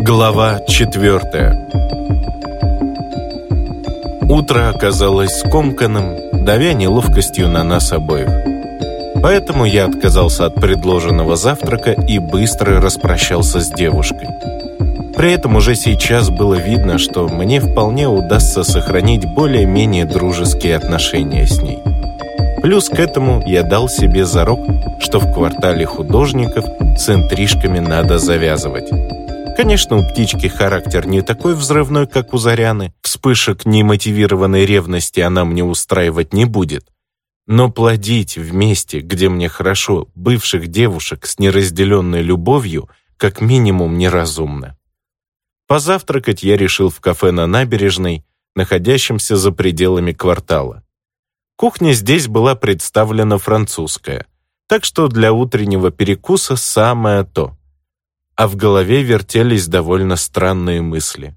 Глава 4. Утро оказалось скомканным, давя неловкостью на нас обоих. Поэтому я отказался от предложенного завтрака и быстро распрощался с девушкой. При этом уже сейчас было видно, что мне вполне удастся сохранить более-менее дружеские отношения с ней. Плюс к этому я дал себе зарок, что в квартале художников с интрижками надо завязывать. Конечно, у птички характер не такой взрывной, как у Заряны. Вспышек немотивированной ревности она мне устраивать не будет. Но плодить в месте, где мне хорошо, бывших девушек с неразделенной любовью, как минимум неразумно. Позавтракать я решил в кафе на набережной, находящемся за пределами квартала. Кухня здесь была представлена французская, так что для утреннего перекуса самое то. А в голове вертелись довольно странные мысли.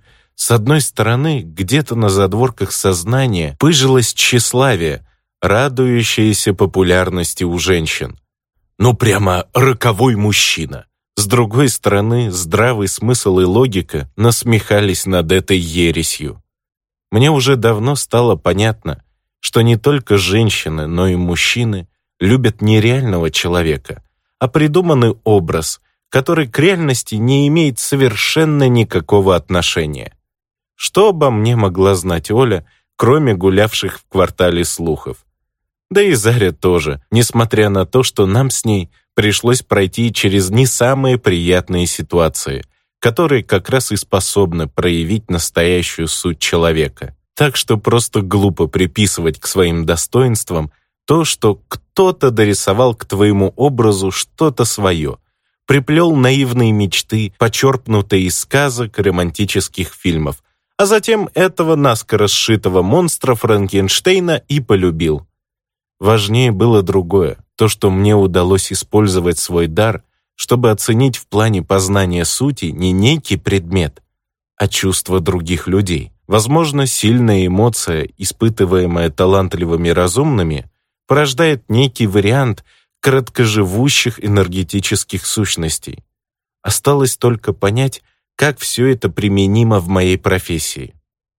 С одной стороны, где-то на задворках сознания пыжилось тщеславие, радующееся популярности у женщин. Ну прямо роковой мужчина. С другой стороны, здравый смысл и логика насмехались над этой ересью. Мне уже давно стало понятно, что не только женщины, но и мужчины любят не реального человека, а придуманный образ, который к реальности не имеет совершенно никакого отношения. Что обо мне могла знать Оля, кроме гулявших в квартале слухов? Да и Заря тоже, несмотря на то, что нам с ней пришлось пройти через не самые приятные ситуации, которые как раз и способны проявить настоящую суть человека. Так что просто глупо приписывать к своим достоинствам то, что кто-то дорисовал к твоему образу что-то свое, приплел наивные мечты, почерпнутые из сказок романтических фильмов, а затем этого наскоро сшитого монстра Франкенштейна и полюбил. Важнее было другое, то, что мне удалось использовать свой дар, чтобы оценить в плане познания сути не некий предмет, а чувства других людей. Возможно, сильная эмоция, испытываемая талантливыми разумными, порождает некий вариант краткоживущих энергетических сущностей. Осталось только понять, как все это применимо в моей профессии.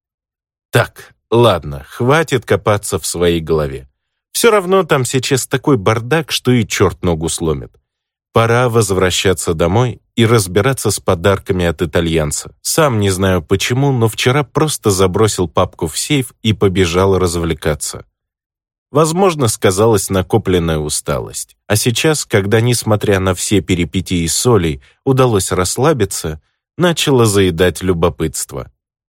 Так, ладно, хватит копаться в своей голове. Все равно там сейчас такой бардак, что и черт ногу сломит. Пора возвращаться домой и разбираться с подарками от итальянца. Сам не знаю почему, но вчера просто забросил папку в сейф и побежал развлекаться. Возможно, сказалась накопленная усталость. А сейчас, когда, несмотря на все перипетии с Олей, удалось расслабиться, начало заедать любопытство.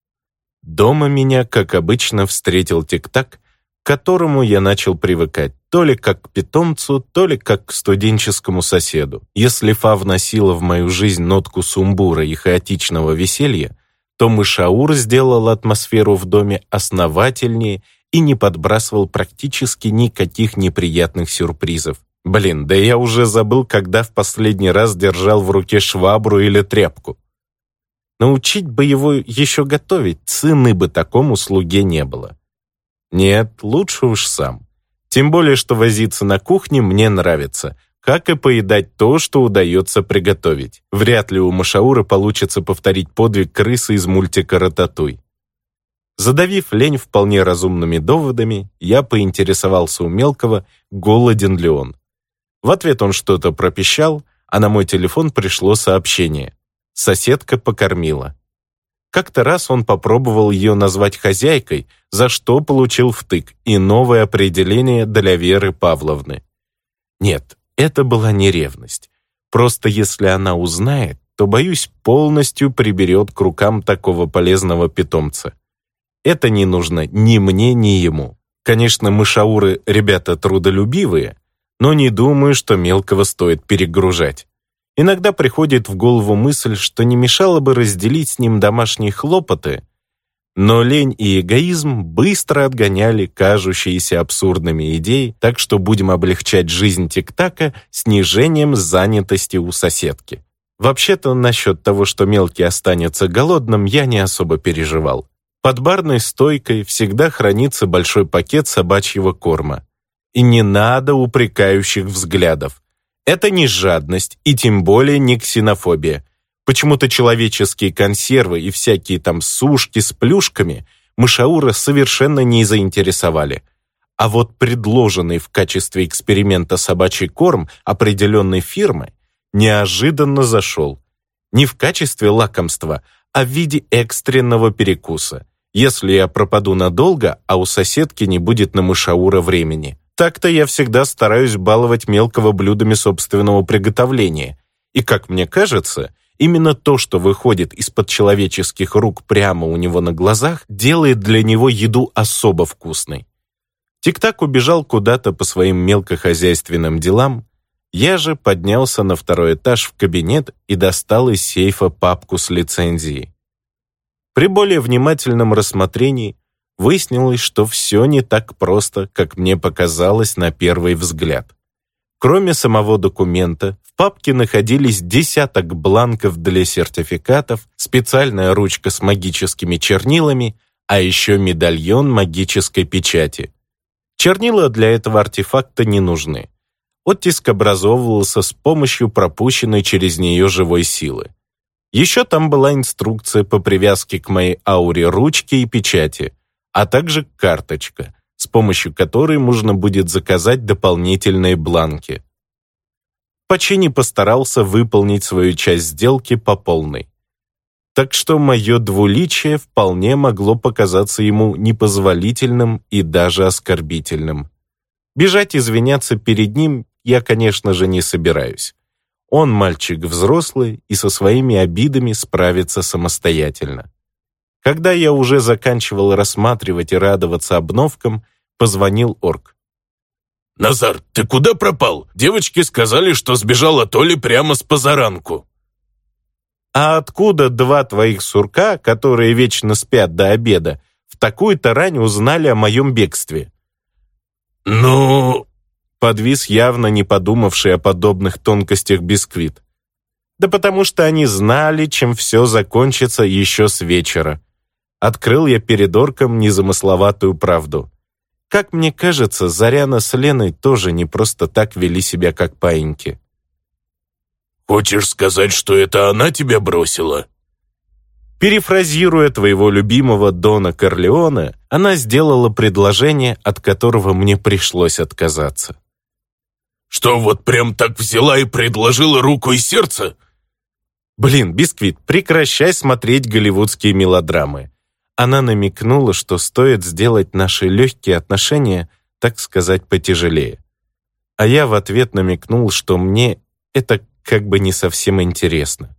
Дома меня, как обычно, встретил тик-так, к которому я начал привыкать, то ли как к питомцу, то ли как к студенческому соседу. Если Фа вносила в мою жизнь нотку сумбура и хаотичного веселья, то Мышаур сделал атмосферу в доме основательнее и не подбрасывал практически никаких неприятных сюрпризов. Блин, да я уже забыл, когда в последний раз держал в руке швабру или тряпку. Научить бы его еще готовить, цены бы такому слуге не было. Нет, лучше уж сам. Тем более, что возиться на кухне мне нравится, как и поедать то, что удается приготовить. Вряд ли у Мышаура получится повторить подвиг крысы из мультика «Рататуй». Задавив лень вполне разумными доводами, я поинтересовался у мелкого, голоден ли он. В ответ он что-то пропищал, а на мой телефон пришло сообщение. Соседка покормила. Как-то раз он попробовал ее назвать хозяйкой, за что получил втык и новое определение для Веры Павловны. Нет, это была не ревность. Просто если она узнает, то, боюсь, полностью приберет к рукам такого полезного питомца. Это не нужно ни мне, ни ему. Конечно, мышауры ребята трудолюбивые, но не думаю, что мелкого стоит перегружать. Иногда приходит в голову мысль, что не мешало бы разделить с ним домашние хлопоты, но лень и эгоизм быстро отгоняли кажущиеся абсурдными идеи, так что будем облегчать жизнь тик-така снижением занятости у соседки. Вообще-то, насчет того, что мелкий останется голодным, я не особо переживал. Под барной стойкой всегда хранится большой пакет собачьего корма. И не надо упрекающих взглядов. Это не жадность и тем более не ксенофобия. Почему-то человеческие консервы и всякие там сушки с плюшками мышаура совершенно не заинтересовали. А вот предложенный в качестве эксперимента собачий корм определенной фирмы неожиданно зашел. Не в качестве лакомства, а в виде экстренного перекуса, если я пропаду надолго, а у соседки не будет на мышаура времени. Так-то я всегда стараюсь баловать мелкого блюдами собственного приготовления. И, как мне кажется, именно то, что выходит из-под человеческих рук прямо у него на глазах, делает для него еду особо вкусной. Тик-так убежал куда-то по своим мелкохозяйственным делам. Я же поднялся на второй этаж в кабинет и достал из сейфа папку с лицензией. При более внимательном рассмотрении выяснилось, что все не так просто, как мне показалось на первый взгляд. Кроме самого документа, в папке находились десяток бланков для сертификатов, специальная ручка с магическими чернилами, а еще медальон магической печати. Чернила для этого артефакта не нужны. Оттиск образовывался с помощью пропущенной через нее живой силы. Еще там была инструкция по привязке к моей ауре ручки и печати, а также карточка, с помощью которой можно будет заказать дополнительные бланки. Пачини постарался выполнить свою часть сделки по полной. Так что мое двуличие вполне могло показаться ему непозволительным и даже оскорбительным. Бежать извиняться перед ним я, конечно же, не собираюсь. Он мальчик взрослый и со своими обидами справится самостоятельно. Когда я уже заканчивал рассматривать и радоваться обновкам, позвонил орк. «Назар, ты куда пропал? Девочки сказали, что сбежал от Оли прямо с позаранку». «А откуда два твоих сурка, которые вечно спят до обеда, в такую-то рань узнали о моем бегстве?» «Ну...» Подвис явно не подумавший о подобных тонкостях бисквит. «Да потому что они знали, чем все закончится еще с вечера». Открыл я перед орком незамысловатую правду. Как мне кажется, Заряна с Леной тоже не просто так вели себя как паиньки. «Хочешь сказать, что это она тебя бросила?» Перефразируя твоего любимого Дона Корлеоне, она сделала предложение, от которого мне пришлось отказаться. «Что, вот прям так взяла и предложила руку и сердце?» Блин, Бисквит, прекращай смотреть голливудские мелодрамы. Она намекнула, что стоит сделать наши легкие отношения, так сказать, потяжелее. А я в ответ намекнул, что мне это как бы не совсем интересно.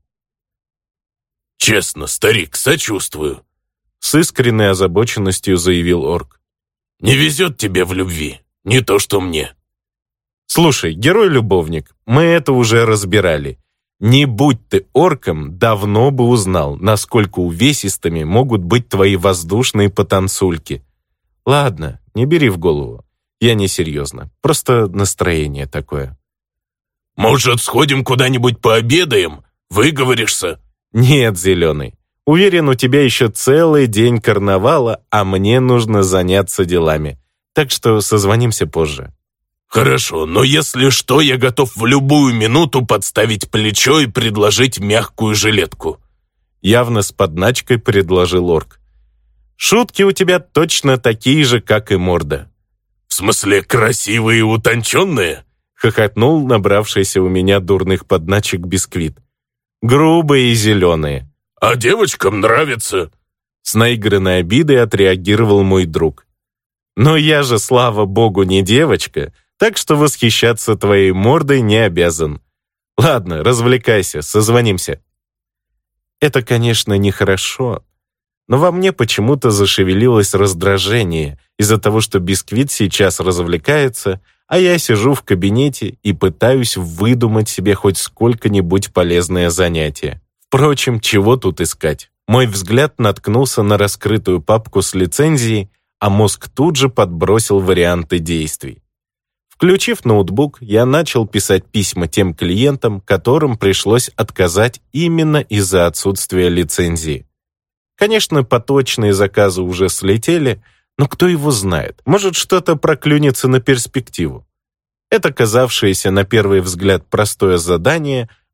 «Честно, старик, сочувствую», — с искренней озабоченностью заявил орк. «Не везет тебе в любви, не то что мне». «Слушай, герой-любовник, мы это уже разбирали. Не будь ты орком, давно бы узнал, насколько увесистыми могут быть твои воздушные потанцульки. Ладно, не бери в голову. Я не серьезно, просто настроение такое». «Может, сходим куда-нибудь пообедаем? Выговоришься?» «Нет, Зеленый. Уверен, у тебя еще целый день карнавала, а мне нужно заняться делами. Так что созвонимся позже». «Хорошо, но если что, я готов в любую минуту подставить плечо и предложить мягкую жилетку». Явно с подначкой предложил орк. «Шутки у тебя точно такие же, как и морда». «В смысле, красивые и утонченные?» Хохотнул набравшийся у меня дурных подначек Бисквит. «Грубые и зеленые». «А девочкам нравится». С наигранной обидой отреагировал мой друг. «Но я же, слава богу, не девочка, так что восхищаться твоей мордой не обязан. Ладно, развлекайся, созвонимся». Это, конечно, нехорошо, но во мне почему-то зашевелилось раздражение из-за того, что Бисквит сейчас развлекается, а я сижу в кабинете и пытаюсь выдумать себе хоть сколько-нибудь полезное занятие. Впрочем, чего тут искать? Мой взгляд наткнулся на раскрытую папку с лицензией, а мозг тут же подбросил варианты действий. Включив ноутбук, я начал писать письма тем клиентам, которым пришлось отказать именно из-за отсутствия лицензии. Конечно, поточные заказы уже слетели, но кто его знает, может, что-то проклюнется на перспективу. Это казавшееся на первый взгляд простое задание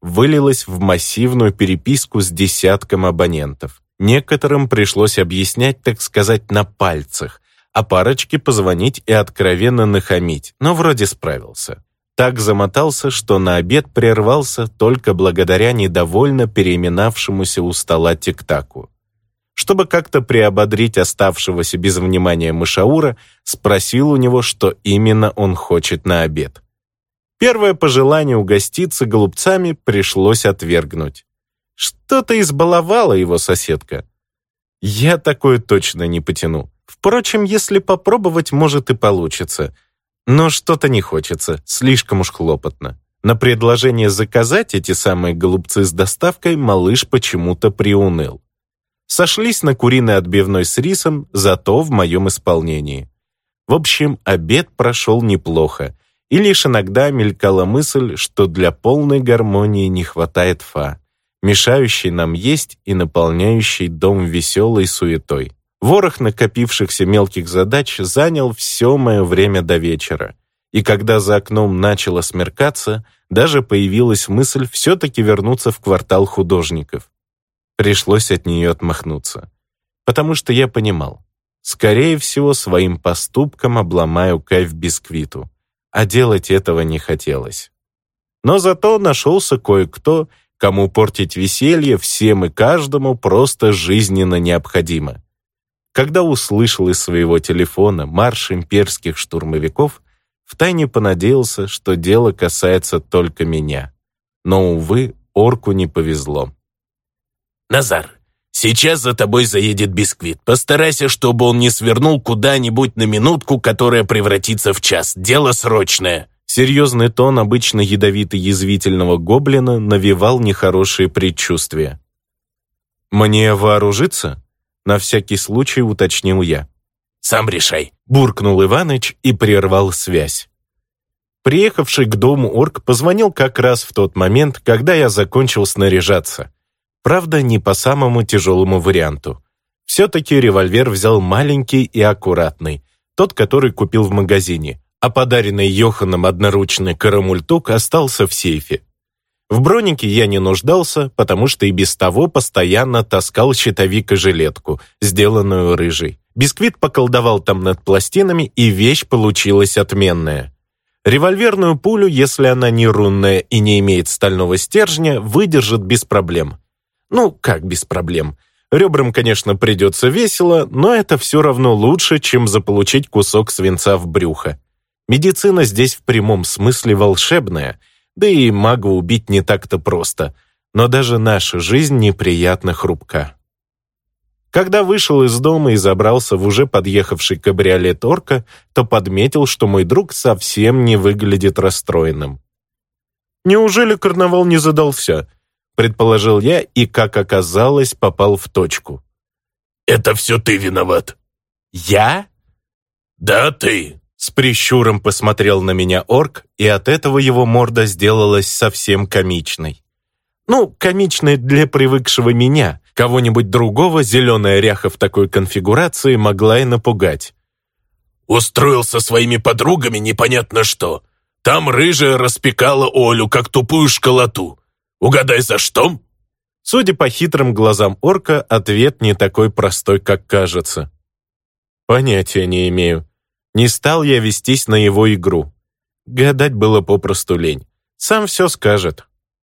вылилось в массивную переписку с десятком абонентов. Некоторым пришлось объяснять, так сказать, на пальцах, а парочке позвонить и откровенно нахамить, но вроде справился. Так замотался, что на обед прервался только благодаря недовольно переименавшемуся у стола тик-таку. Чтобы как-то приободрить оставшегося без внимания мышаура, спросил у него, что именно он хочет на обед. Первое пожелание угоститься голубцами пришлось отвергнуть. Что-то избаловала его соседка. Я такое точно не потяну. Впрочем, если попробовать, может и получится. Но что-то не хочется, слишком уж хлопотно. На предложение заказать эти самые голубцы с доставкой малыш почему-то приуныл. Сошлись на куриной отбивной с рисом, зато в моем исполнении. В общем, обед прошел неплохо, и лишь иногда мелькала мысль, что для полной гармонии не хватает фа, мешающей нам есть и наполняющей дом веселой суетой. Ворох накопившихся мелких задач занял все мое время до вечера, и когда за окном начало смеркаться, даже появилась мысль все-таки вернуться в квартал художников. Пришлось от нее отмахнуться, потому что я понимал, скорее всего, своим поступком обломаю кайф бисквиту, а делать этого не хотелось. Но зато нашелся кое-кто, кому портить веселье всем и каждому просто жизненно необходимо. Когда услышал из своего телефона марш имперских штурмовиков, втайне понадеялся, что дело касается только меня. Но, увы, орку не повезло. «Назар, сейчас за тобой заедет бисквит. Постарайся, чтобы он не свернул куда-нибудь на минутку, которая превратится в час. Дело срочное». Серьезный тон обычно ядовито-язвительного гоблина навевал нехорошие предчувствия. «Мне вооружиться?» — на всякий случай уточнил я. «Сам решай», — буркнул Иваныч и прервал связь. Приехавший к дому орк позвонил как раз в тот момент, когда я закончил снаряжаться. Правда, не по самому тяжелому варианту. Все-таки револьвер взял маленький и аккуратный, тот, который купил в магазине, а подаренный Йоханом одноручный карамультук остался в сейфе. В бронике я не нуждался, потому что и без того постоянно таскал щитовик и жилетку, сделанную рыжей. Бисквит поколдовал там над пластинами, и вещь получилась отменная. Револьверную пулю, если она не рунная и не имеет стального стержня, выдержит без проблем. Ну, как без проблем? Ребрам, конечно, придется весело, но это все равно лучше, чем заполучить кусок свинца в брюхо. Медицина здесь в прямом смысле волшебная, да и мага убить не так-то просто, но даже наша жизнь неприятно хрупка. Когда вышел из дома и забрался в уже подъехавший кабриолет орка, то подметил, что мой друг совсем не выглядит расстроенным. «Неужели карнавал не задался?» — предположил я и, как оказалось, попал в точку. «Это все ты виноват». «Я?» «Да, ты». С прищуром посмотрел на меня орк, и от этого его морда сделалась совсем комичной. Ну, комичной для привыкшего меня. Кого-нибудь другого зеленая ряха в такой конфигурации могла и напугать. «Устроил со своими подругами непонятно что. Там рыжая распекала Олю, как тупую школоту. Угадай, за что?» Судя по хитрым глазам орка, ответ не такой простой, как кажется. Понятия не имею. Не стал я вестись на его игру. Гадать было попросту лень. Сам все скажет.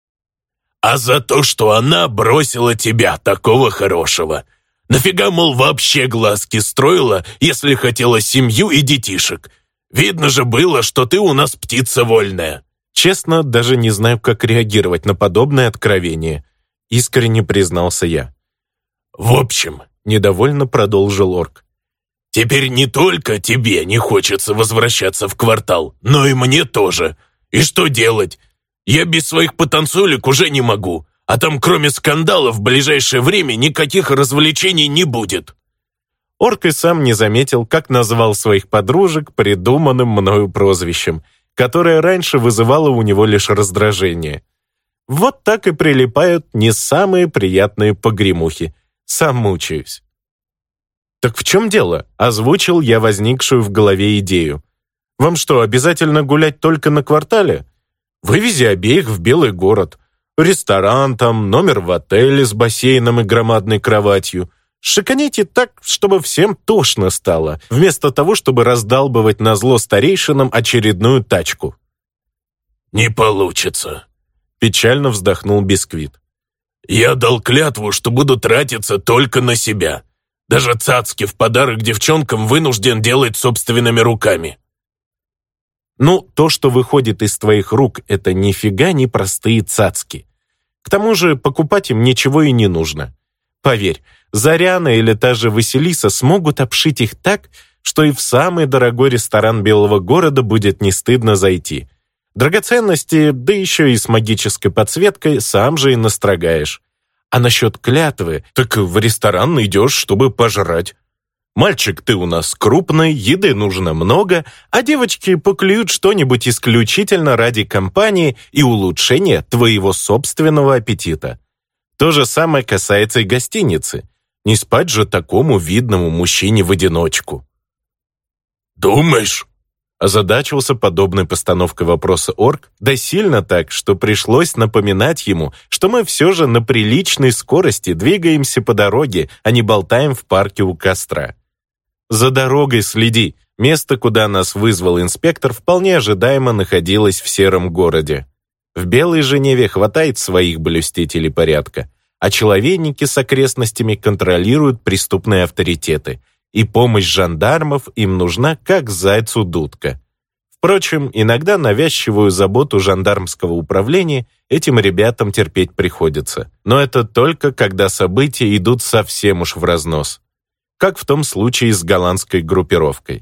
«А за то, что она бросила тебя, такого хорошего. Нафига, мол, вообще глазки строила, если хотела семью и детишек? Видно же было, что ты у нас птица вольная». Честно, даже не знаю, как реагировать на подобное откровение. Искренне признался я. «В общем», — недовольно продолжил орк, «теперь не только тебе не хочется возвращаться в квартал, но и мне тоже. И что делать? Я без своих потанцулек уже не могу, а там кроме скандалов в ближайшее время никаких развлечений не будет». Орк и сам не заметил, как назвал своих подружек придуманным мною прозвищем, которое раньше вызывало у него лишь раздражение. Вот так и прилипают не самые приятные погремухи. Сам мучаюсь. «Так в чем дело?» — озвучил я возникшую в голове идею. «Вам что, обязательно гулять только на квартале? Вывези обеих в Белый город. Ресторан там, номер в отеле с бассейном и громадной кроватью. Шиканите так, чтобы всем тошно стало, вместо того, чтобы раздалбывать назло старейшинам очередную тачку. «Не получится», — печально вздохнул Бисквит. «Я дал клятву, что буду тратиться только на себя. Даже цацки в подарок девчонкам вынужден делать собственными руками». Ну, то, что выходит из твоих рук, это нифига не простые цацки. К тому же покупать им ничего и не нужно. Поверь, Заряна или та же Василиса смогут обшить их так, что и в самый дорогой ресторан Белого города будет не стыдно зайти. Драгоценности, да еще и с магической подсветкой, сам же и настрогаешь. А насчет клятвы, так в ресторан идешь, чтобы пожрать. Мальчик, ты у нас крупный, еды нужно много, а девочки поклюют что-нибудь исключительно ради компании и улучшения твоего собственного аппетита. То же самое касается и гостиницы. Не спать же такому видному мужчине в одиночку. «Думаешь?» Озадачился подобной постановкой вопроса орк, да сильно так, что пришлось напоминать ему, что мы все же на приличной скорости двигаемся по дороге, а не болтаем в парке у костра. За дорогой следи. Место, куда нас вызвал инспектор, вполне ожидаемо находилось в сером городе. В Белой Женеве хватает своих блюстителей порядка, а человейники с окрестностями контролируют преступные авторитеты, и помощь жандармов им нужна как зайцу дудка. Впрочем, иногда навязчивую заботу жандармского управления этим ребятам терпеть приходится. Но это только когда события идут совсем уж в разнос. Как в том случае с голландской группировкой.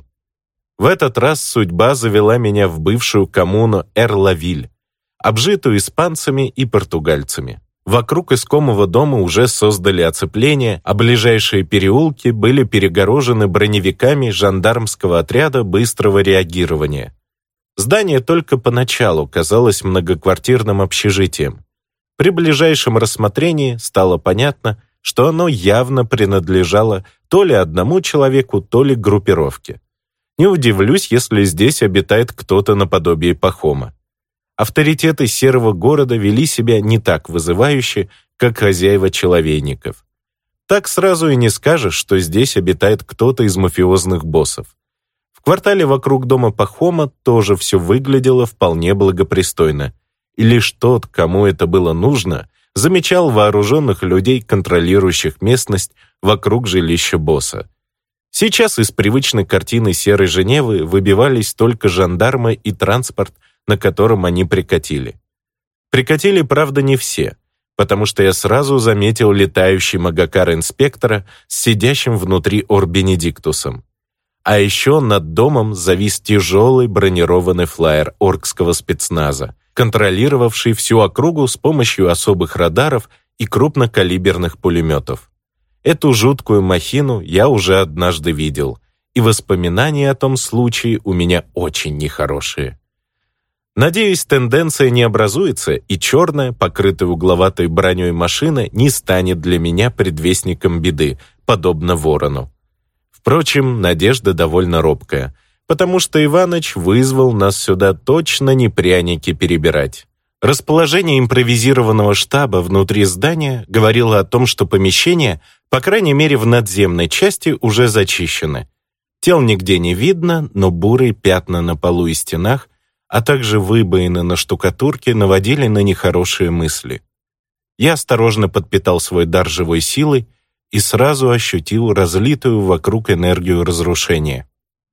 В этот раз судьба завела меня в бывшую коммуну Эрлавиль, обжитую испанцами и португальцами. Вокруг искомого дома уже создали оцепление, а ближайшие переулки были перегорожены броневиками жандармского отряда быстрого реагирования. Здание только поначалу казалось многоквартирным общежитием. При ближайшем рассмотрении стало понятно, что оно явно принадлежало то ли одному человеку, то ли группировке. Не удивлюсь, если здесь обитает кто-то наподобие Пахома. Авторитеты серого города вели себя не так вызывающе, как хозяева человейников. Так сразу и не скажешь, что здесь обитает кто-то из мафиозных боссов. В квартале вокруг дома Пахома тоже все выглядело вполне благопристойно, и лишь тот, кому это было нужно, замечал вооруженных людей, контролирующих местность вокруг жилища босса. Сейчас из привычной картины серой Женевы выбивались только жандармы и транспорт, на котором они прикатили. Прикатили, правда, не все, потому что я сразу заметил летающий магакар инспектора с сидящим внутри Ор-Бенедиктусом. А еще над домом завис тяжелый бронированный флайер оркского спецназа, контролировавший всю округу с помощью особых радаров и крупнокалиберных пулеметов. Эту жуткую махину я уже однажды видел, и воспоминания о том случае у меня очень нехорошие. Надеюсь, тенденция не образуется, и черная, покрытая угловатой броней машина не станет для меня предвестником беды, подобно ворону. Впрочем, надежда довольно робкая, потому что Иваныч вызвал нас сюда точно не пряники перебирать. Расположение импровизированного штаба внутри здания говорило о том, что помещения, по крайней мере в надземной части, уже зачищены. Тел нигде не видно, но бурые пятна на полу и стенах, а также выбоины на штукатурке наводили на нехорошие мысли. Я осторожно подпитал свой дар живой силой и сразу ощутил разлитую вокруг энергию разрушения.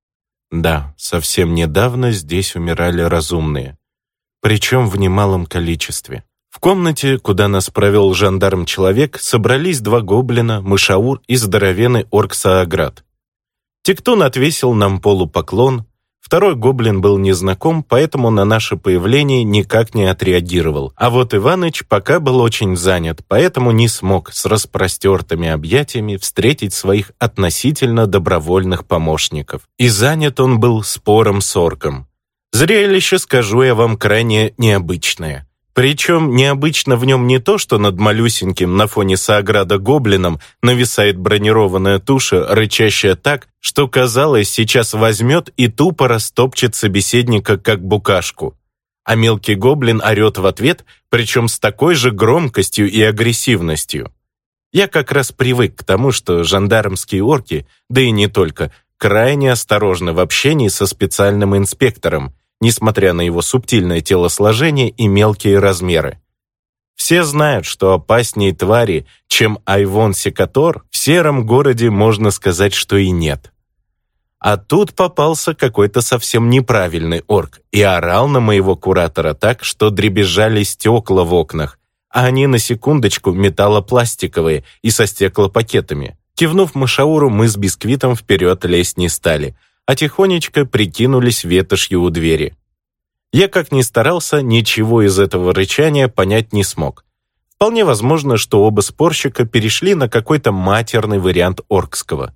Да, совсем недавно здесь умирали разумные, причем в немалом количестве. В комнате, куда нас провел жандарм-человек, собрались 2 гоблина, мышаур и здоровенный орк-сааград. Тектун отвесил нам полупоклон. Второй гоблин был незнаком, поэтому на наше появление никак не отреагировал. А вот Иваныч пока был очень занят, поэтому не смог с распростертыми объятиями встретить своих относительно добровольных помощников. И занят он был спором с орком. Зрелище, скажу я вам, крайне необычное. Причем необычно в нем не то, что над малюсеньким на фоне Сааграда гоблином нависает бронированная туша, рычащая так, что, казалось, сейчас возьмет и тупо растопчет собеседника, как букашку. а мелкий гоблин орет в ответ, причем с такой же громкостью и агрессивностью. Я как раз привык к тому, что жандармские орки, да и не только, крайне осторожны в общении со специальным инспектором, несмотря на его субтильное телосложение и мелкие размеры. Все знают, что опаснее твари, чем Айвон Секатор, в сером городе можно сказать, что и нет. А тут попался какой-то совсем неправильный орк и орал на моего куратора так, что дребезжали стекла в окнах, а они на секундочку металлопластиковые и со стеклопакетами. Кивнув Мышауру, мы с Бисквитом вперед лезть не стали, а тихонечко прикинулись ветошью у двери. Я, как ни старался, ничего из этого рычания понять не смог. Вполне возможно, что оба спорщика перешли на какой-то матерный вариант оркского.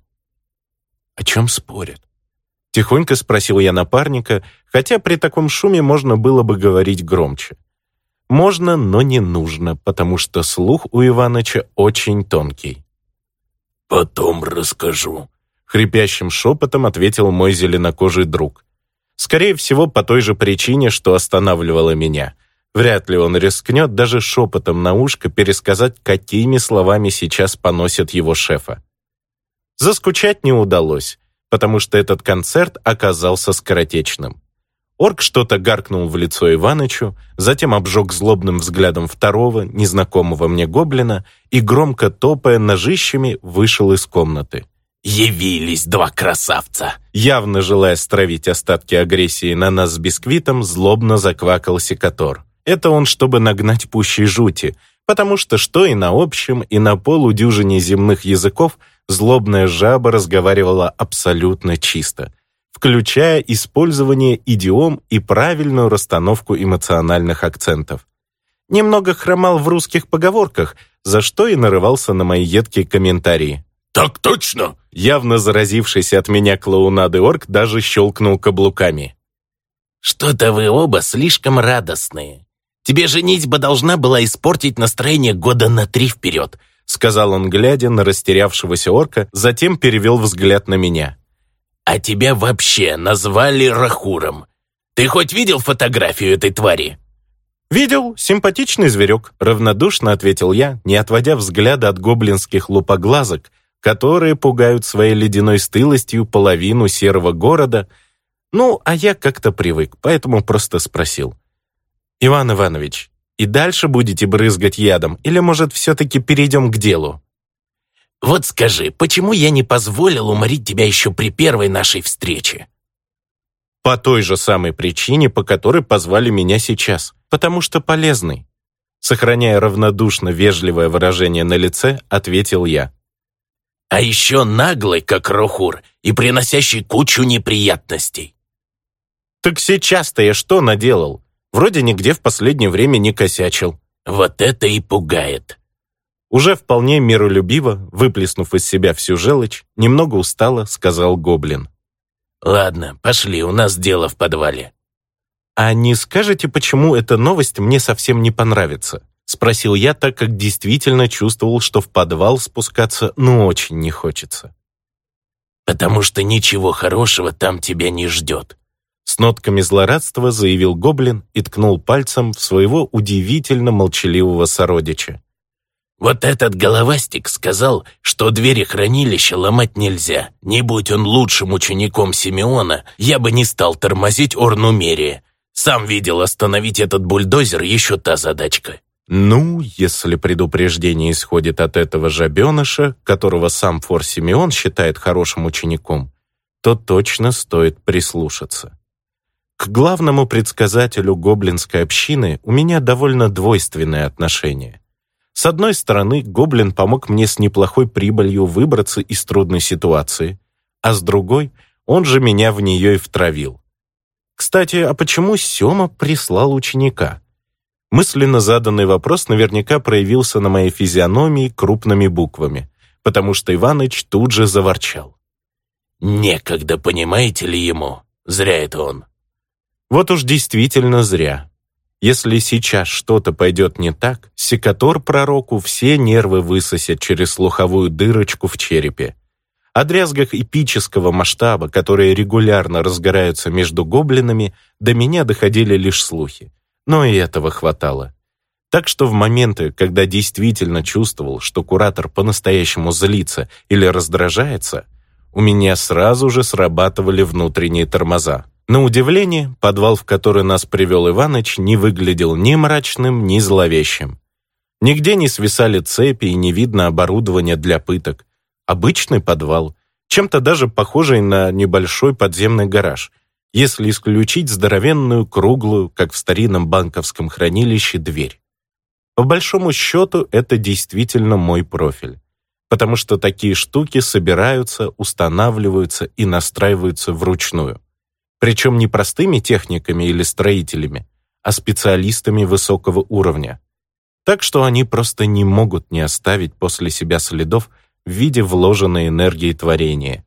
«О чем спорят?» Тихонько спросил я напарника, хотя при таком шуме можно было бы говорить громче. Можно, но не нужно, потому что слух у Иваныча очень тонкий. «Потом расскажу», — хрипящим шепотом ответил мой зеленокожий друг. Скорее всего, по той же причине, что останавливало меня. Вряд ли он рискнет даже шепотом на ушко пересказать, какими словами сейчас поносят его шефа. Заскучать не удалось, потому что этот концерт оказался скоротечным. Орк что-то гаркнул в лицо Иванычу, затем обжег злобным взглядом второго, незнакомого мне гоблина и, громко топая ножищами, вышел из комнаты. «Явились два красавца!» Явно желая стравить остатки агрессии на нас с Бисквитом, злобно заквакал Секатор. Это он, чтобы нагнать пущей жути, потому что и на общем, и на полудюжине земных языков злобная жаба разговаривала абсолютно чисто, включая использование идиом и правильную расстановку эмоциональных акцентов. Немного хромал в русских поговорках, за что и нарывался на мои едкие комментарии. «Так точно!» Явно заразившийся от меня клоунады орк даже щелкнул каблуками. «Что-то вы оба слишком радостные. Тебе женитьба должна была испортить настроение года на 3 вперед», сказал он, глядя на растерявшегося орка, затем перевел взгляд на меня. «А тебя вообще назвали Рахуром. Ты хоть видел фотографию этой твари?» «Видел, симпатичный зверек», равнодушно ответил я, не отводя взгляда от гоблинских лупоглазок, которые пугают своей ледяной стылостью половину серого города. Ну, а я как-то привык, поэтому просто спросил. «Иван Иванович, и дальше будете брызгать ядом, или, может, все-таки перейдем к делу?» «Вот скажи, почему я не позволил уморить тебя еще при первой нашей встрече?» «По той же самой причине, по которой позвали меня сейчас, потому что полезный». Сохраняя равнодушно вежливое выражение на лице, ответил я. «А еще наглый, как Рахур, и приносящий кучу неприятностей». «Так сейчас-то я что наделал? Вроде нигде в последнее время не косячил». «Вот это и пугает». Уже вполне миролюбиво, выплеснув из себя всю желчь, немного устало сказал гоблин. «Ладно, пошли, у нас дело в подвале». «А не скажете, почему эта новость мне совсем не понравится?» Спросил я, так как действительно чувствовал, что в подвал спускаться очень не хочется. «Потому что ничего хорошего там тебя не ждет», с нотками злорадства заявил гоблин и ткнул пальцем в своего удивительно молчаливого сородича. «Вот этот головастик сказал, что двери хранилища ломать нельзя. Не будь он лучшим учеником Симеона, я бы не стал тормозить Орнумерия. Сам видел, остановить этот бульдозер еще та задачка». Ну, если предупреждение исходит от этого жабеныша, которого сам Фор Симеон считает хорошим учеником, то точно стоит прислушаться. К главному предсказателю гоблинской общины у меня довольно двойственное отношение. С одной стороны, гоблин помог мне с неплохой прибылью выбраться из трудной ситуации, а с другой, он же меня в нее и втравил. Кстати, а почему Сема прислал ученика? Мысленно заданный вопрос наверняка проявился на моей физиономии крупными буквами, потому что Иваныч тут же заворчал. «Некогда, понимаете ли ему? Зря это он». Вот уж действительно зря. Если сейчас что-то пойдет не так, Секатор пророку все нервы высосет через слуховую дырочку в черепе. О дрязгах эпического масштаба, которые регулярно разгораются между гоблинами, до меня доходили лишь слухи. Но и этого хватало. Так что в моменты, когда действительно чувствовал, что куратор по-настоящему злится или раздражается, у меня сразу же срабатывали внутренние тормоза. На удивление, подвал, в который нас привел Иваныч, не выглядел ни мрачным, ни зловещим. Нигде не свисали цепи и не видно оборудования для пыток. Обычный подвал, чем-то даже похожий на небольшой подземный гараж, если исключить здоровенную, круглую, как в старинном банковском хранилище, дверь. По большому счету, это действительно мой профиль, потому что такие штуки собираются, устанавливаются и настраиваются вручную. Причем не простыми техниками или строителями, а специалистами высокого уровня. Так что они просто не могут не оставить после себя следов в виде вложенной энергии творения.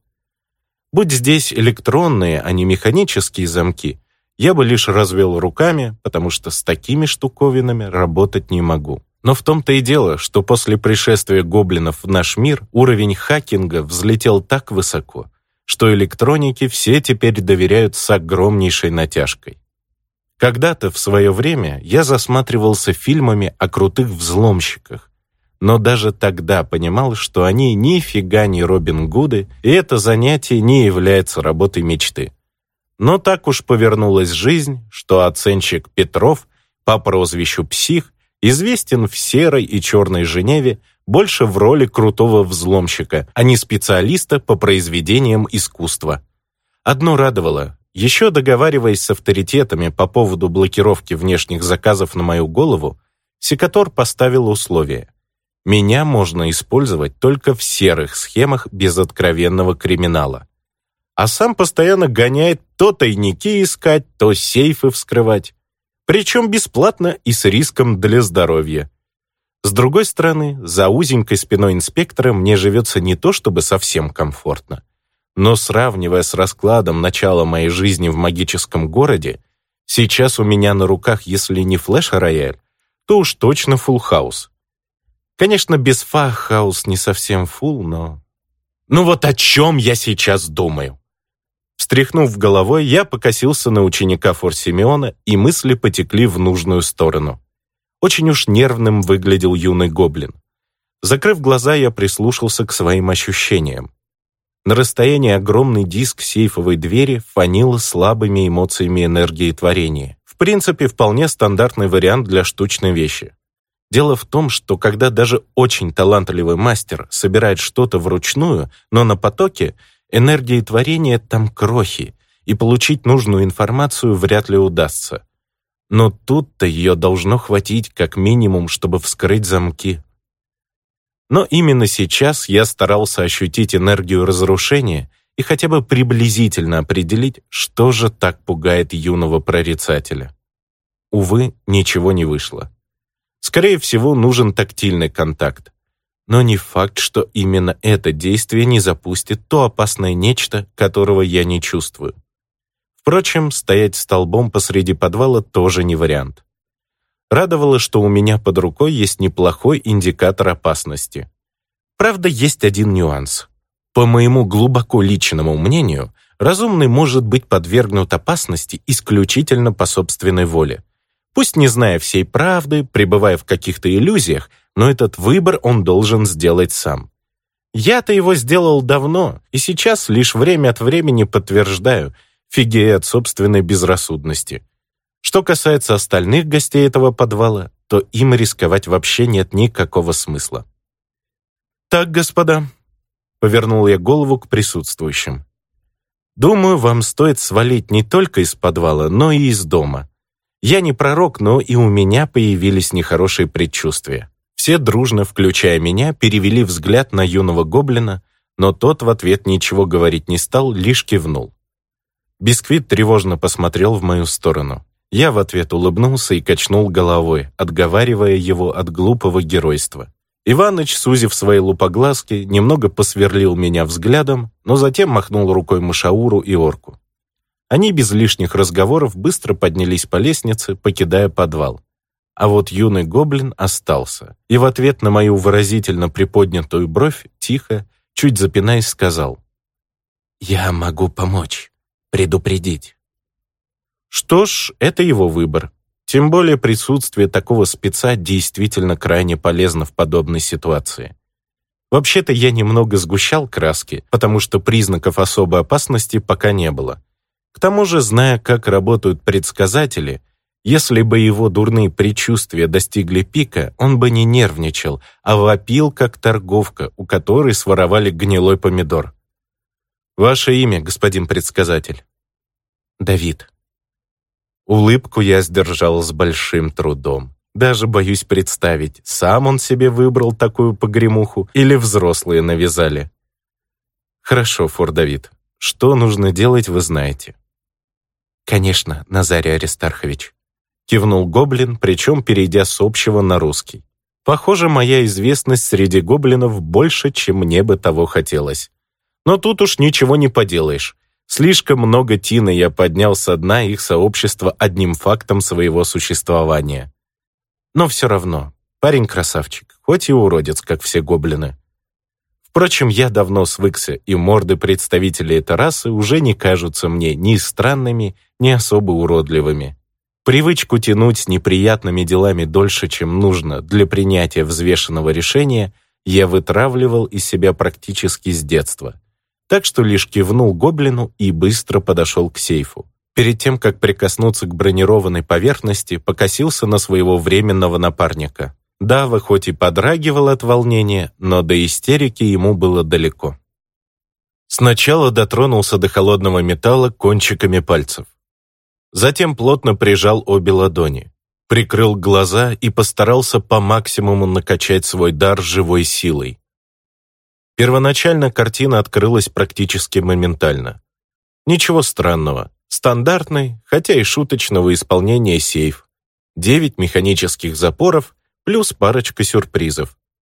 Будь здесь электронные, а не механические замки, я бы лишь развел руками, потому что с такими штуковинами работать не могу. Но в том-то и дело, что после пришествия гоблинов в наш мир уровень хакинга взлетел так высоко, что электронике все теперь доверяют с огромнейшей натяжкой. Когда-то в свое время я засматривался фильмами о крутых взломщиках, но даже тогда понимал, что они нифига не Робин Гуды, и это занятие не является работой мечты. Но так уж повернулась жизнь, что оценщик Петров по прозвищу Псих известен в серой и черной Женеве больше в роли крутого взломщика, а не специалиста по произведениям искусства. Одно радовало. Еще договариваясь с авторитетами по поводу блокировки внешних заказов на мою голову, Секатор поставил условие. Меня можно использовать только в серых схемах без откровенного криминала. А сам постоянно гоняет то тайники искать, то сейфы вскрывать. Причем бесплатно и с риском для здоровья. С другой стороны, за узенькой спиной инспектора мне живется не то чтобы совсем комфортно, но сравнивая с раскладом начала моей жизни в магическом городе, сейчас у меня на руках, если не флеш-рояль, то уж точно фулл-хаус. Конечно, без фах-хаус не совсем фулл, но... Ну вот о чем я сейчас думаю? Встряхнув головой, я покосился на ученика Форсимеона, и мысли потекли в нужную сторону. Очень уж нервным выглядел юный гоблин. Закрыв глаза, я прислушался к своим ощущениям. На расстоянии огромный диск сейфовой двери фанил слабыми эмоциями энергии творения. В принципе, вполне стандартный вариант для штучной вещи. Дело в том, что когда даже очень талантливый мастер собирает что-то вручную, но на потоке, энергии творения там крохи, и получить нужную информацию вряд ли удастся. Но тут-то ее должно хватить как минимум, чтобы вскрыть замки. Но именно сейчас я старался ощутить энергию разрушения и хотя бы приблизительно определить, что же так пугает юного прорицателя. Увы, ничего не вышло. Скорее всего, нужен тактильный контакт. Но не факт, что именно это действие не запустит то опасное нечто, которого я не чувствую. Впрочем, стоять столбом посреди подвала тоже не вариант. Радовало, что у меня под рукой есть неплохой индикатор опасности. Правда, есть один нюанс. По моему глубоко личному мнению, разумный может быть подвергнут опасности исключительно по собственной воле. Пусть не зная всей правды, пребывая в каких-то иллюзиях, но этот выбор он должен сделать сам. Я-то его сделал давно, и сейчас лишь время от времени подтверждаю, фигея от собственной безрассудности. Что касается остальных гостей этого подвала, то им рисковать вообще нет никакого смысла. «Так, господа», — повернул я голову к присутствующим. «Думаю, вам стоит свалить не только из подвала, но и из дома. Я не пророк, но и у меня появились нехорошие предчувствия». Все дружно, включая меня, перевели взгляд на юного гоблина, но тот в ответ ничего говорить не стал, лишь кивнул. Бисквит тревожно посмотрел в мою сторону. Я в ответ улыбнулся и качнул головой, отговаривая его от глупого геройства. Иваныч, сузив свои лупоглазки, немного посверлил меня взглядом, но затем махнул рукой Мышауру и Орку. Они без лишних разговоров быстро поднялись по лестнице, покидая подвал. А вот юный гоблин остался, и в ответ на мою выразительно приподнятую бровь тихо, чуть запинаясь, сказал: «Я могу помочь, предупредить». Что ж, это его выбор. Тем более присутствие такого спеца действительно крайне полезно в подобной ситуации. Вообще-то я немного сгущал краски, потому что признаков особой опасности пока не было. К тому же, зная, как работают предсказатели, если бы его дурные предчувствия достигли пика, он бы не нервничал, а вопил, как торговка, у которой своровали гнилой помидор. «Ваше имя, господин предсказатель?» «Давид». Улыбку я сдержал с большим трудом. Даже боюсь представить, сам он себе выбрал такую погремуху или взрослые навязали. «Хорошо, фор Давид. Что нужно делать, вы знаете». «Конечно, Назарий Аристархович», — кивнул гоблин, причем перейдя с общего на русский. «Похоже, моя известность среди гоблинов больше, чем мне бы того хотелось. Но тут уж ничего не поделаешь. Слишком много тины я поднял со дна их сообщества одним фактом своего существования. Но все равно, парень красавчик, хоть и уродец, как все гоблины. Впрочем, я давно свыкся, и морды представителей этой расы уже не кажутся мне ни странными, ни особо уродливыми. Привычку тянуть с неприятными делами дольше, чем нужно для принятия взвешенного решения, я вытравливал из себя практически с детства. Так что лишь кивнул гоблину и быстро подошел к сейфу. Перед тем, как прикоснуться к бронированной поверхности, покосился на своего временного напарника. Дава хоть и подрагивал от волнения, но до истерики ему было далеко. Сначала дотронулся до холодного металла кончиками пальцев. Затем плотно прижал обе ладони, прикрыл глаза и постарался по максимуму накачать свой дар живой силой. Первоначально картина открылась практически моментально. Ничего странного. Стандартный, хотя и шуточного исполнения сейф. 9 механических запоров плюс парочка сюрпризов.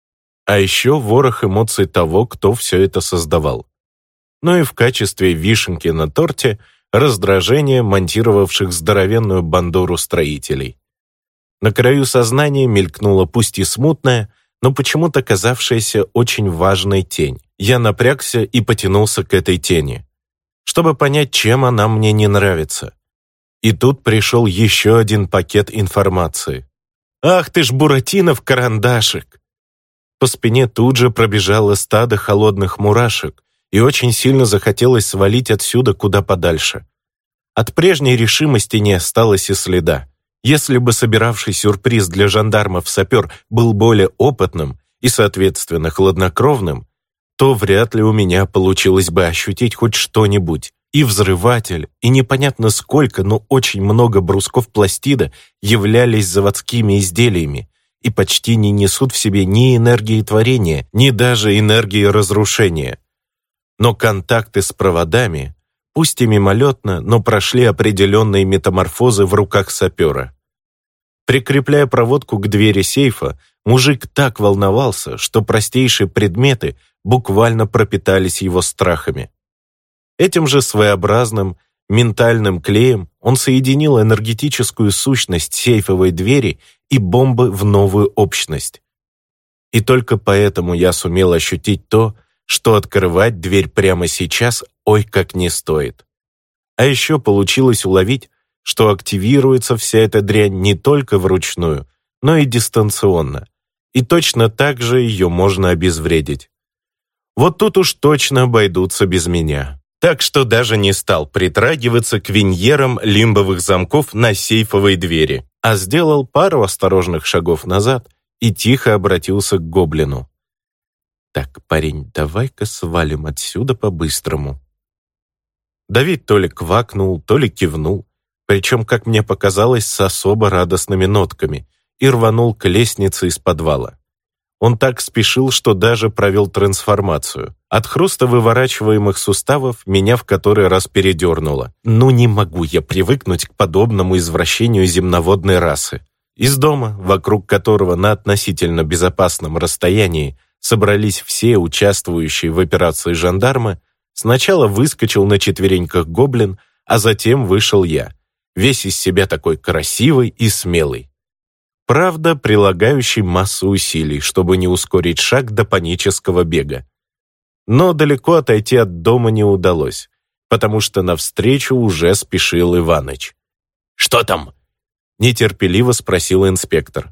А еще ворох эмоций того, кто все это создавал. Ну и в качестве вишенки на торте раздражение монтировавших здоровенную бандуру строителей. На краю сознания мелькнула пусть и смутная, но почему-то казавшаяся очень важной тень. Я напрягся и потянулся к этой тени, чтобы понять, чем она мне не нравится. И тут пришел еще один пакет информации. «Ах ты ж, Буратинов карандашик!» По спине тут же пробежало стадо холодных мурашек, и очень сильно захотелось свалить отсюда куда подальше. От прежней решимости не осталось и следа. Если бы собиравший сюрприз для жандармов сапер был более опытным и, соответственно, хладнокровным, то вряд ли у меня получилось бы ощутить хоть что-нибудь. И взрыватель, и непонятно сколько, но очень много брусков пластида являлись заводскими изделиями и почти не несут в себе ни энергии творения, ни даже энергии разрушения. Но контакты с проводами, пусть и мимолетно, но прошли определенные метаморфозы в руках сапера. Прикрепляя проводку к двери сейфа, мужик так волновался, что простейшие предметы буквально пропитались его страхами. Этим же своеобразным ментальным клеем он соединил энергетическую сущность сейфовой двери и бомбы в новую общность. И только поэтому я сумел ощутить то, что открывать дверь прямо сейчас ой как не стоит. А еще получилось уловить, что активируется вся эта дрянь не только вручную, но и дистанционно. И точно так же ее можно обезвредить. Вот тут уж точно обойдутся без меня. Так что даже не стал притрагиваться к виньерам лимбовых замков на сейфовой двери, а сделал пару осторожных шагов назад и тихо обратился к гоблину. «Так, парень, давай-ка свалим отсюда по-быстрому». Давид то ли квакнул, то ли кивнул, причем, как мне показалось, с особо радостными нотками, и рванул к лестнице из подвала. Он так спешил, что даже провел трансформацию. От хруста выворачиваемых суставов меня в который раз передернуло. Ну не могу я привыкнуть к подобному извращению земноводной расы. Из дома, вокруг которого на относительно безопасном расстоянии собрались все участвующие в операции жандармы, сначала выскочил на четвереньках гоблин, а затем вышел я, весь из себя такой красивый и смелый. Правда, прилагающий массу усилий, чтобы не ускорить шаг до панического бега. Но далеко отойти от дома не удалось, потому что навстречу уже спешил Иваныч. «Что там?» — нетерпеливо спросил инспектор.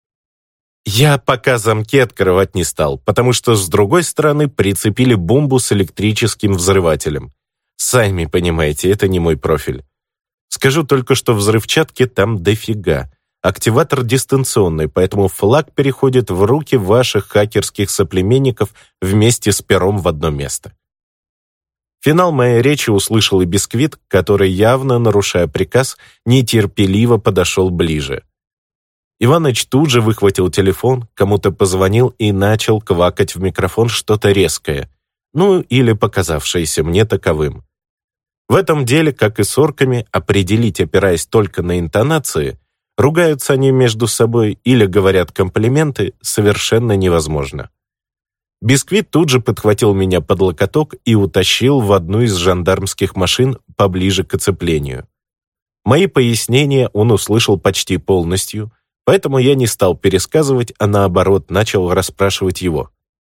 Я пока замки открывать не стал, потому что с другой стороны прицепили бомбу с электрическим взрывателем. Сами понимаете, это не мой профиль. Скажу только, что взрывчатки там дофига. Активатор дистанционный, поэтому флаг переходит в руки ваших хакерских соплеменников вместе с пером в одно место. Финал моей речи услышал и Бисквит, который, явно нарушая приказ, нетерпеливо подошел ближе. Иваныч тут же выхватил телефон, кому-то позвонил и начал квакать в микрофон что-то резкое, ну или показавшееся мне таковым. В этом деле, как и с орками, определить, опираясь только на интонации, ругаются они между собой или говорят комплименты, совершенно невозможно. Бисквит тут же подхватил меня под локоток и утащил в одну из жандармских машин поближе к оцеплению. Мои пояснения он услышал почти полностью, поэтому я не стал пересказывать, а наоборот начал расспрашивать его.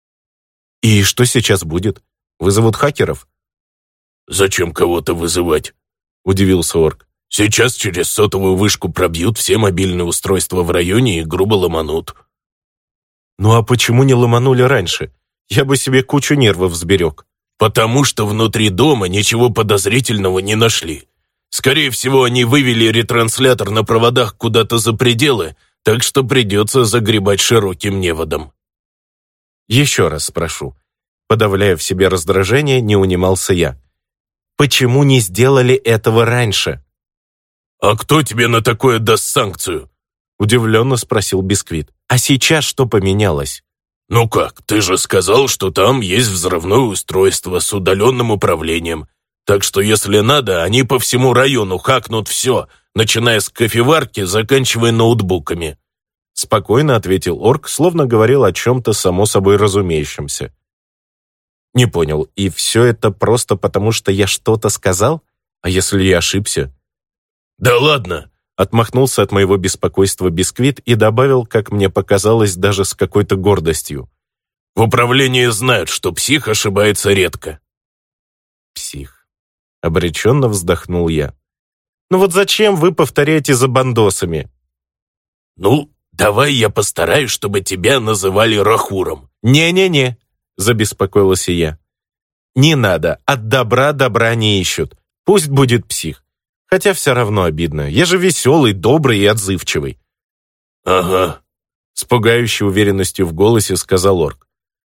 «И что сейчас будет? Вызовут хакеров?» «Зачем кого-то вызывать?» — удивился орк. «Сейчас через сотовую вышку пробьют все мобильные устройства в районе и грубо ломанут». «Ну а почему не ломанули раньше? Я бы себе кучу нервов сберег». «Потому что внутри дома ничего подозрительного не нашли. Скорее всего, они вывели ретранслятор на проводах куда-то за пределы, так что придется загребать широким неводом». «Еще раз спрошу». Подавляя в себе раздражение, не унимался я. «Почему не сделали этого раньше?» «А кто тебе на такое даст санкцию?» Удивленно спросил Бисквит. «А сейчас что поменялось?» «Ну как, ты же сказал, что там есть взрывное устройство с удаленным управлением. Так что, если надо, они по всему району хакнут все, начиная с кофеварки, заканчивая ноутбуками». Спокойно ответил орк, словно говорил о чем-то само собой разумеющемся. «Не понял, и все это просто потому, что я что-то сказал? А если я ошибся?» «Да ладно!» — отмахнулся от моего беспокойства Бисквит и добавил, как мне показалось, даже с какой-то гордостью. «В управлении знают, что псих ошибается редко». «Псих», — обреченно вздохнул я. «Ну вот зачем вы повторяете за бандосами?» «Ну, давай я постараюсь, чтобы тебя называли Рахуром». «Не-не-не», — забеспокоилась и я. «Не надо, от добра не ищут. Пусть будет псих. Хотя все равно обидно. Я же веселый, добрый и отзывчивый». «Ага», — с пугающей уверенностью в голосе сказал орк.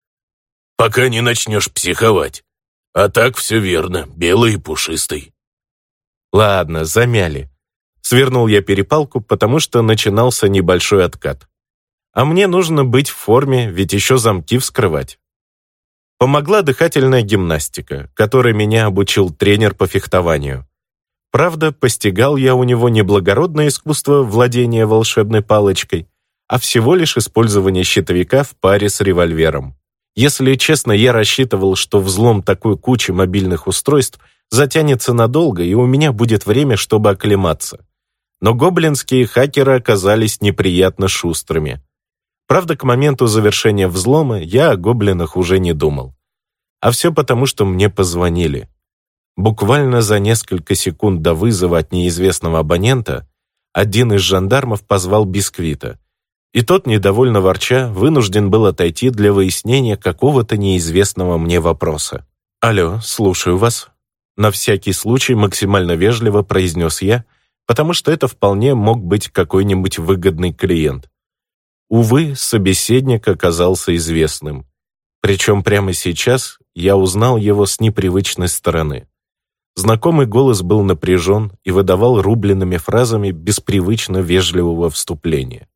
«Пока не начнешь психовать. А так все верно, белый и пушистый». «Ладно, замяли». Свернул я перепалку, потому что начинался небольшой откат. А мне нужно быть в форме, ведь еще замки вскрывать. Помогла дыхательная гимнастика, которой меня обучил тренер по фехтованию. Правда, постигал я у него не благородное искусство владения волшебной палочкой, а всего лишь использование щитовика в паре с револьвером. Если честно, я рассчитывал, что взлом такой кучи мобильных устройств затянется надолго, и у меня будет время, чтобы оклематься. Но гоблинские хакеры оказались неприятно шустрыми. Правда, к моменту завершения взлома я о гоблинах уже не думал. А все потому, что мне позвонили. Буквально за несколько секунд до вызова от неизвестного абонента один из жандармов позвал Бисквита, и тот, недовольно ворча, вынужден был отойти для выяснения какого-то неизвестного мне вопроса. «Алло, слушаю вас». На всякий случай максимально вежливо произнес я, потому что это вполне мог быть какой-нибудь выгодный клиент. Увы, собеседник оказался известным. Причем прямо сейчас я узнал его с непривычной стороны. Знакомый голос был напряжен и выдавал рубленными фразами без привычно вежливого вступления.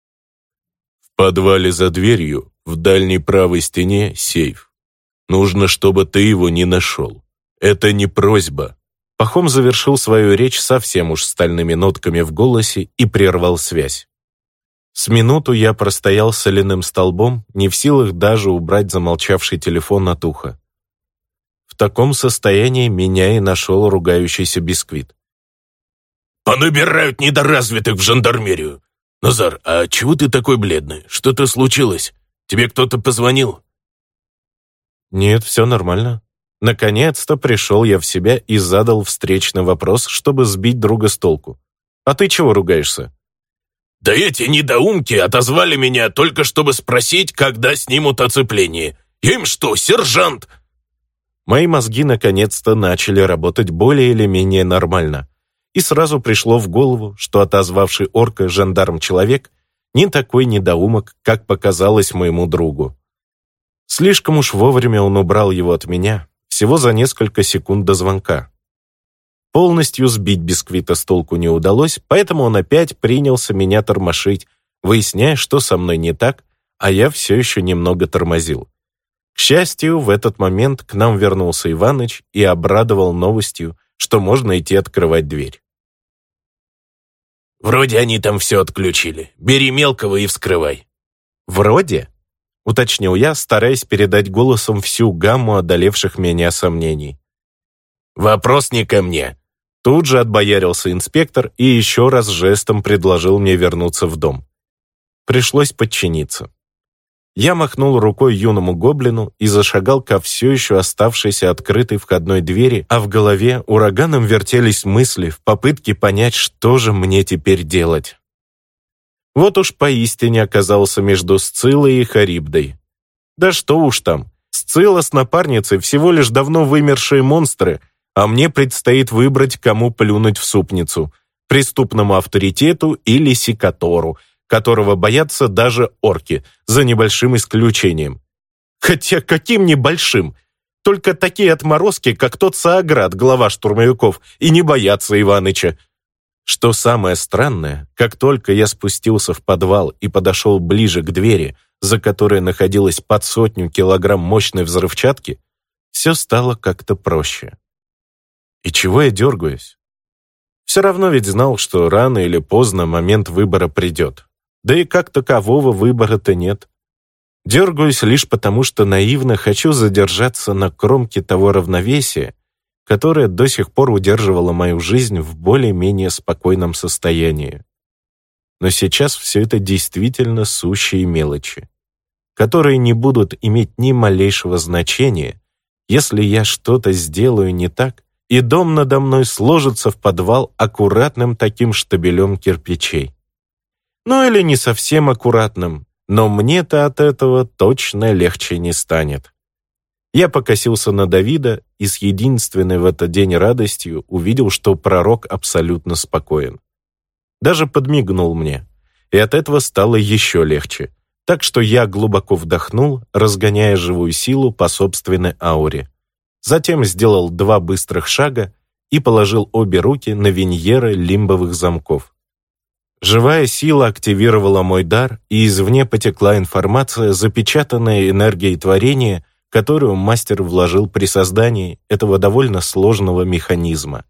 «В подвале за дверью, в дальней правой стене, сейф. Нужно, чтобы ты его не нашел. Это не просьба». Пахом завершил свою речь совсем уж стальными нотками в голосе и прервал связь. С минуту я простоял соляным столбом, не в силах даже убрать замолчавший телефон от уха. В таком состоянии меня и нашел ругающийся Бисквит. «Понабирают недоразвитых в жандармерию. Назар, а чего ты такой бледный? Что-то случилось? Тебе кто-то позвонил?» Нет, все нормально. Наконец-то пришел я в себя и задал встречный вопрос, чтобы сбить друга с толку. А ты чего ругаешься? Да эти недоумки отозвали меня только чтобы спросить, когда снимут оцепление. Я им что, сержант? Мои мозги наконец-то начали работать более или менее нормально. И сразу пришло в голову, что отозвавший орка жандарм-человек не такой недоумок, как показалось моему другу. Слишком уж вовремя он убрал его от меня, всего за несколько секунд до звонка. Полностью сбить бисквита с толку не удалось, поэтому он опять принялся меня тормошить, выясняя, что со мной не так, а я все еще немного тормозил. К счастью, в этот момент к нам вернулся Иваныч и обрадовал новостью, что можно идти открывать дверь. Вроде они там все отключили. Бери мелкого и вскрывай. «Вроде?» — уточнил я, стараясь передать голосом всю гамму одолевших меня сомнений. Вопрос не ко мне. Тут же отбоярился инспектор и еще раз жестом предложил мне вернуться в дом. Пришлось подчиниться. Я махнул рукой юному гоблину и зашагал ко все еще оставшейся открытой входной двери, а в голове ураганом вертелись мысли в попытке понять, что же мне теперь делать. Вот уж поистине оказался между Сциллой и Харибдой. Да что уж там, Сцилла с напарницей всего лишь давно вымершие монстры, а мне предстоит выбрать, кому плюнуть в супницу – преступному авторитету или секатору, которого боятся даже орки, за небольшим исключением. Хотя каким небольшим? Только такие отморозки, как тот Сааград, глава штурмовиков, и не боятся Иваныча. Что самое странное, как только я спустился в подвал и подошел ближе к двери, за которой находилось под 100 килограмм мощной взрывчатки, все стало как-то проще. И чего я дергаюсь? Все равно ведь знал, что рано или поздно момент выбора придет. Да и как такового выбора-то нет. Дергаюсь лишь потому, что наивно хочу задержаться на кромке того равновесия, которое до сих пор удерживало мою жизнь в более-менее спокойном состоянии. Но сейчас все это действительно сущие мелочи, которые не будут иметь ни малейшего значения, если я что-то сделаю не так, и дом надо мной сложится в подвал аккуратным таким штабелем кирпичей. Ну или не совсем аккуратным, но мне-то от этого точно легче не станет. Я покосился на Давида и с единственной в этот день радостью увидел, что пророк абсолютно спокоен. Даже подмигнул мне, и от этого стало еще легче. Так что я глубоко вдохнул, разгоняя живую силу по собственной ауре. Затем сделал 2 быстрых шага и положил обе руки на виньеры лимбовых замков. Живая сила активировала мой дар, и извне потекла информация, запечатанная энергией творения, которую мастер вложил при создании этого довольно сложного механизма.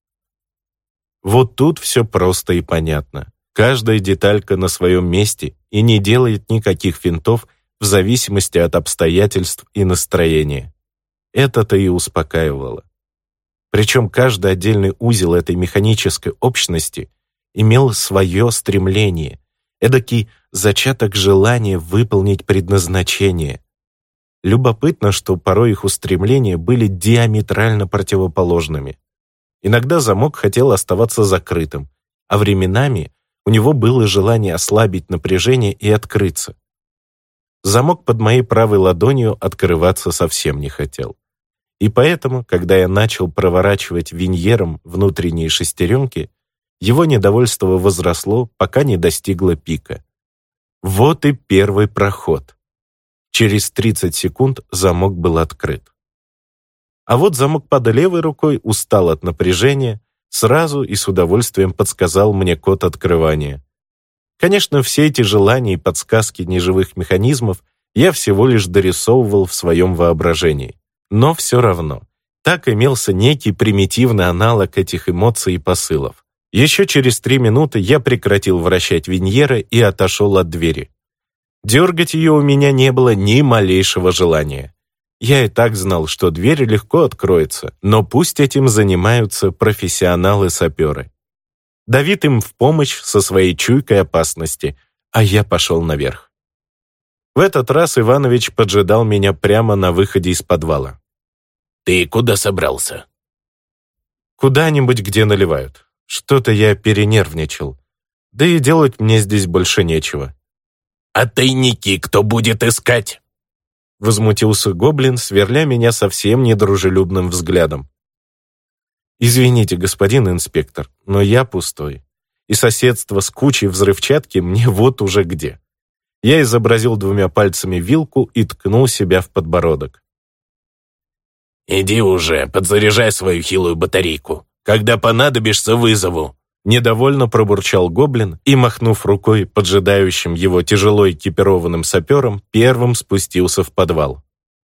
Вот тут все просто и понятно. Каждая деталька на своем месте и не делает никаких финтов в зависимости от обстоятельств и настроения. Это-то и успокаивало. Причем каждый отдельный узел этой механической общности имел свое стремление, эдакий зачаток желания выполнить предназначение. Любопытно, что порой их устремления были диаметрально противоположными. Иногда замок хотел оставаться закрытым, а временами у него было желание ослабить напряжение и открыться. Замок под моей правой ладонью открываться совсем не хотел. И поэтому, когда я начал проворачивать виньером внутренние шестеренки, его недовольство возросло, пока не достигло пика. Вот и первый проход. Через 30 секунд замок был открыт. А вот замок под левой рукой устал от напряжения, сразу и с удовольствием подсказал мне код открывания. Конечно, все эти желания и подсказки неживых механизмов я всего лишь дорисовывал в своем воображении. Но все равно, так имелся некий примитивный аналог этих эмоций и посылов. Еще через 3 минуты я прекратил вращать виньеры и отошел от двери. Дергать ее у меня не было ни малейшего желания. Я и так знал, что дверь легко откроется, но пусть этим занимаются профессионалы-саперы. Давид им в помощь со своей чуйкой опасности, а я пошел наверх. В этот раз Иванович поджидал меня прямо на выходе из подвала. «Ты куда собрался?» «Куда-нибудь, где наливают. Что-то я перенервничал. Да и делать мне здесь больше нечего». «А тайники кто будет искать?» Возмутился гоблин, сверля меня совсем недружелюбным взглядом. «Извините, господин инспектор, но я пустой. И соседство с кучей взрывчатки мне вот уже где». Я изобразил 2 пальцами вилку и ткнул себя в подбородок. «Иди уже, подзаряжай свою хилую батарейку. Когда понадобишься, вызову». Недовольно пробурчал гоблин и, махнув рукой поджидающим его тяжело экипированным сапером, первым спустился в подвал.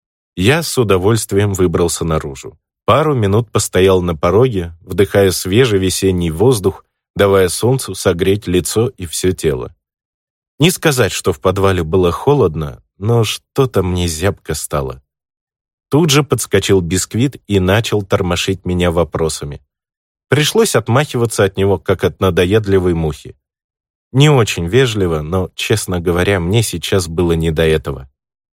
Я с удовольствием выбрался наружу. Пару минут постоял на пороге, вдыхая свежий весенний воздух, давая солнцу согреть лицо и все тело. Не сказать, что в подвале было холодно, но что-то мне зябко стало. Тут же подскочил Бисквит и начал тормошить меня вопросами. Пришлось отмахиваться от него, как от надоедливой мухи. Не очень вежливо, но, честно говоря, мне сейчас было не до этого.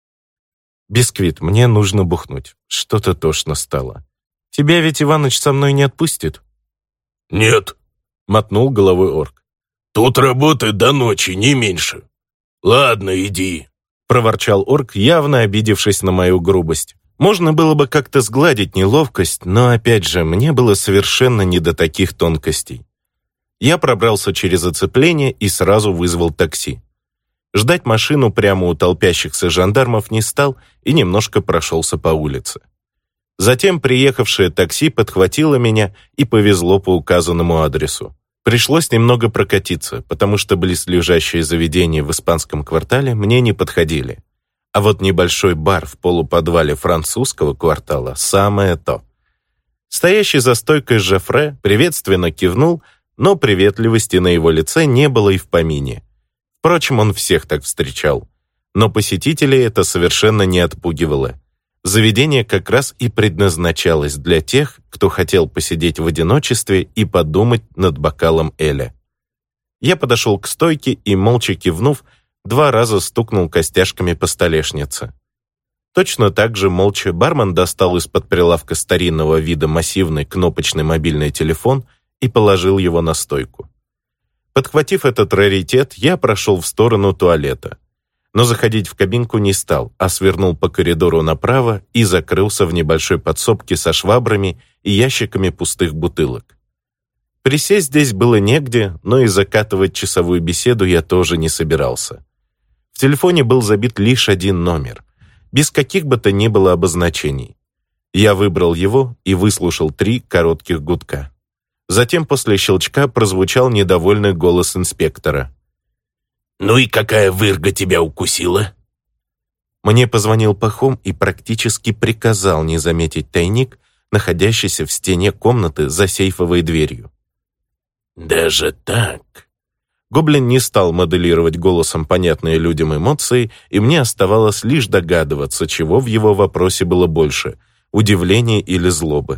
«Бисквит, мне нужно бухнуть. Что-то тошно стало. Тебя ведь Иваныч со мной не отпустит?» «Нет», — мотнул головой орк. «Тут работы до ночи, не меньше. Ладно, иди», — проворчал орк, явно обидевшись на мою грубость. Можно было бы как-то сгладить неловкость, но, опять же, мне было совершенно не до таких тонкостей. Я пробрался через оцепление и сразу вызвал такси. Ждать машину прямо у толпящихся жандармов не стал и немножко прошелся по улице. Затем приехавшее такси подхватило меня и повезло по указанному адресу. Пришлось немного прокатиться, потому что близлежащие заведения в испанском квартале мне не подходили. А вот небольшой бар в полуподвале французского квартала – самое то. Стоящий за стойкой Жофре приветственно кивнул, но приветливости на его лице не было и в помине. Впрочем, он всех так встречал. Но посетителей это совершенно не отпугивало. Заведение как раз и предназначалось для тех, кто хотел посидеть в одиночестве и подумать над бокалом эля. Я подошел к стойке и, молча кивнув, 2 раза стукнул костяшками по столешнице. Точно так же молча бармен достал из-под прилавка старинного вида массивный кнопочный мобильный телефон и положил его на стойку. Подхватив этот раритет, я прошел в сторону туалета. Но заходить в кабинку не стал, а свернул по коридору направо и закрылся в небольшой подсобке со швабрами и ящиками пустых бутылок. Присесть здесь было негде, но и закатывать часовую беседу я тоже не собирался. В телефоне был забит лишь 1 номер, без каких бы то ни было обозначений. Я выбрал его и выслушал 3 коротких гудка. Затем после щелчка прозвучал недовольный голос инспектора. «Ну и какая вырга тебя укусила?» Мне позвонил Пахом и практически приказал не заметить тайник, находящийся в стене комнаты за сейфовой дверью. «Даже так?» Гоблин не стал моделировать голосом понятные людям эмоции, и мне оставалось лишь догадываться, чего в его вопросе было больше – удивления или злобы.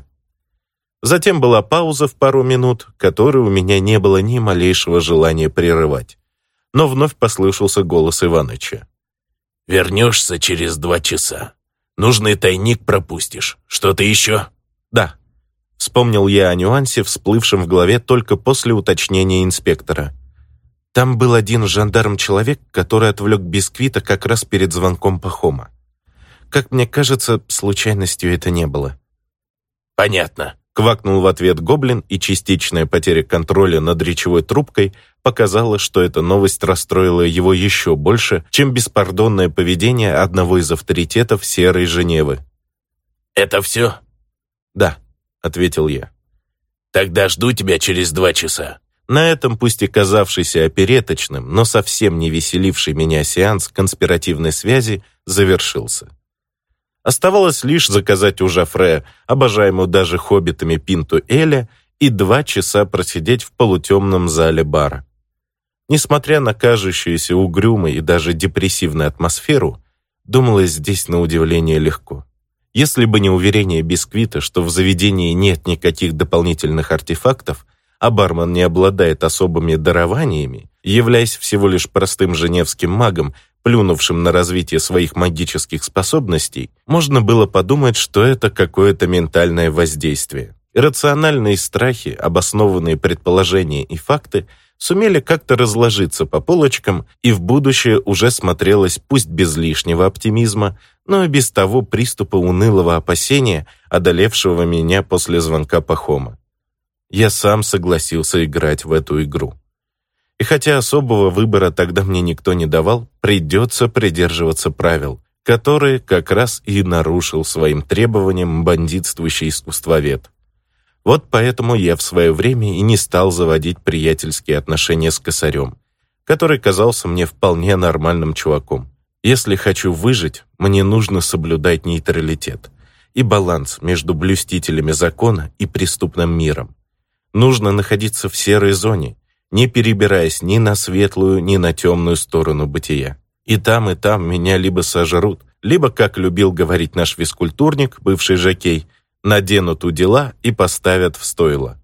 Затем была пауза в пару минут, которую у меня не было ни малейшего желания прерывать. Но вновь послышался голос Иваныча. «Вернешься через 2 часа. Нужный тайник пропустишь. Что-то еще?» «Да». Вспомнил я о нюансе, всплывшем в голове только после уточнения инспектора. Там был один жандарм-человек, который отвлек Бисквита как раз перед звонком Пахома. Как мне кажется, случайностью это не было. «Понятно», — квакнул в ответ гоблин, и частичная потеря контроля над речевой трубкой показала, что эта новость расстроила его еще больше, чем беспардонное поведение одного из авторитетов Серой Женевы. «Это все?» «Да», — ответил я. «Тогда жду тебя через 2 часа». На этом, пусть и казавшийся опереточным, но совсем не веселивший меня сеанс конспиративной связи завершился. Оставалось лишь заказать у Жофре, обожаемую даже хоббитами, пинту эля, и 2 часа просидеть в полутемном зале бара. Несмотря на кажущуюся угрюмой и даже депрессивную атмосферу, думалось здесь на удивление легко. Если бы не уверение Бисквита, что в заведении нет никаких дополнительных артефактов, а бармен не обладает особыми дарованиями, являясь всего лишь простым женевским магом, плюнувшим на развитие своих магических способностей, можно было подумать, что это какое-то ментальное воздействие. Иррациональные страхи, обоснованные предположения и факты сумели как-то разложиться по полочкам, и в будущее уже смотрелось пусть без лишнего оптимизма, но и без того приступа унылого опасения, одолевшего меня после звонка Пахома. Я сам согласился играть в эту игру. И хотя особого выбора тогда мне никто не давал, придется придерживаться правил, которые как раз и нарушил своим требованием бандитствующий искусствовед. Вот поэтому я в свое время и не стал заводить приятельские отношения с Косарем, который казался мне вполне нормальным чуваком. Если хочу выжить, мне нужно соблюдать нейтралитет и баланс между блюстителями закона и преступным миром. Нужно находиться в серой зоне, не перебираясь ни на светлую, ни на темную сторону бытия. И там меня либо сожрут, либо, как любил говорить наш физкультурник, бывший жокей, наденут у дела и поставят в стойло.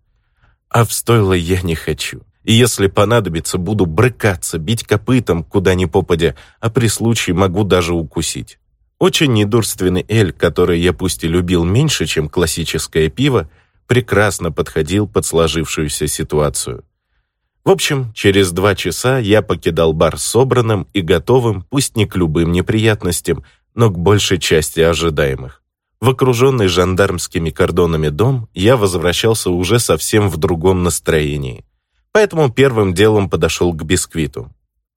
А в стойло я не хочу. И если понадобится, буду брыкаться, бить копытом, куда ни попадя, а при случае могу даже укусить. Очень недурственный эль, который я пусть и любил меньше, чем классическое пиво, прекрасно подходил под сложившуюся ситуацию. В общем, через 2 часа я покидал бар собранным и готовым, пусть не к любым неприятностям, но к большей части ожидаемых. В окруженный жандармскими кордонами дом я возвращался уже совсем в другом настроении. Поэтому первым делом подошел к бисквиту.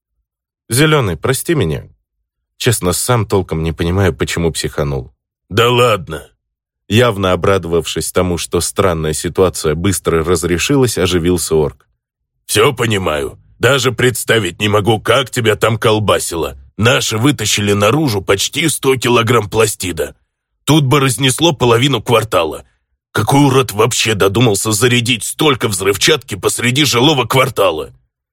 «Зеленый, прости меня. Честно, сам толком не понимаю, почему психанул». «Да ладно!» Явно обрадовавшись тому, что странная ситуация быстро разрешилась, оживился орк. «Все понимаю. Даже представить не могу, как тебя там колбасило. Наши вытащили наружу почти 100 килограмм пластида. Тут бы разнесло половину квартала. Какой урод вообще додумался зарядить столько взрывчатки посреди жилого квартала?»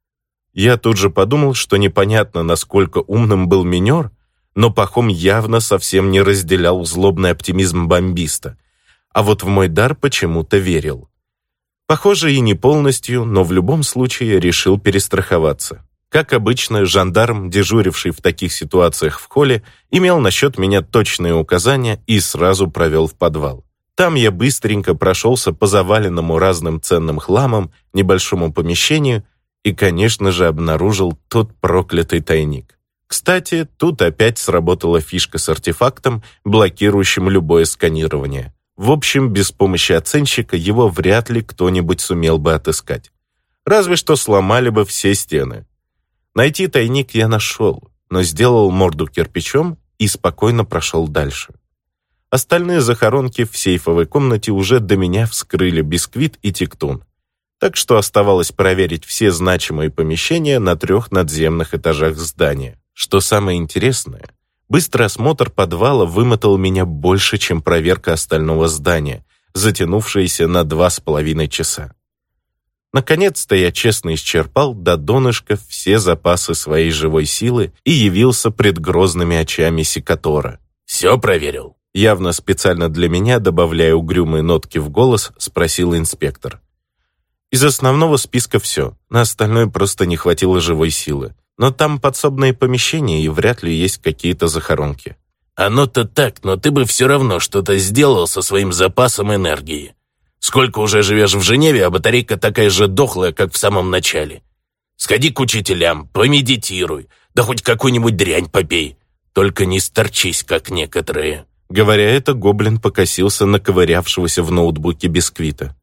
Я тут же подумал, что непонятно, насколько умным был минер, но Пахом явно совсем не разделял злобный оптимизм бомбиста, а вот в мой дар почему-то верил. Похоже, и не полностью, но в любом случае решил перестраховаться. Как обычно, жандарм, дежуривший в таких ситуациях в холле, имел насчет меня точные указания и сразу провел в подвал. Там я быстренько прошелся по заваленному разным ценным хламом небольшому помещению и, конечно же, обнаружил тот проклятый тайник. Кстати, тут опять сработала фишка с артефактом, блокирующим любое сканирование. В общем, без помощи оценщика его вряд ли кто-нибудь сумел бы отыскать. Разве что сломали бы все стены. Найти тайник я нашел, но сделал морду кирпичом и спокойно прошел дальше. Остальные захоронки в сейфовой комнате уже до меня вскрыли бисквит и тектун. Так что оставалось проверить все значимые помещения на 3 надземных этажах здания. Что самое интересное, быстрый осмотр подвала вымотал меня больше, чем проверка остального здания, затянувшаяся на 2,5 часа. Наконец-то я честно исчерпал до донышка все запасы своей живой силы и явился пред грозными очами секатора. «Все проверил?» Явно специально для меня, добавляя угрюмые нотки в голос, спросил инспектор. Из основного списка все, на остальное просто не хватило живой силы. Но там подсобные помещения и вряд ли есть какие-то захоронки. «Оно-то так, но ты бы все равно что-то сделал со своим запасом энергии. Сколько уже живешь в Женеве, а батарейка такая же дохлая, как в самом начале. Сходи к учителям, помедитируй, да хоть какую-нибудь дрянь попей. Только не сторчись, как некоторые». Говоря это, гоблин покосился на ковырявшегося в ноутбуке бисквита.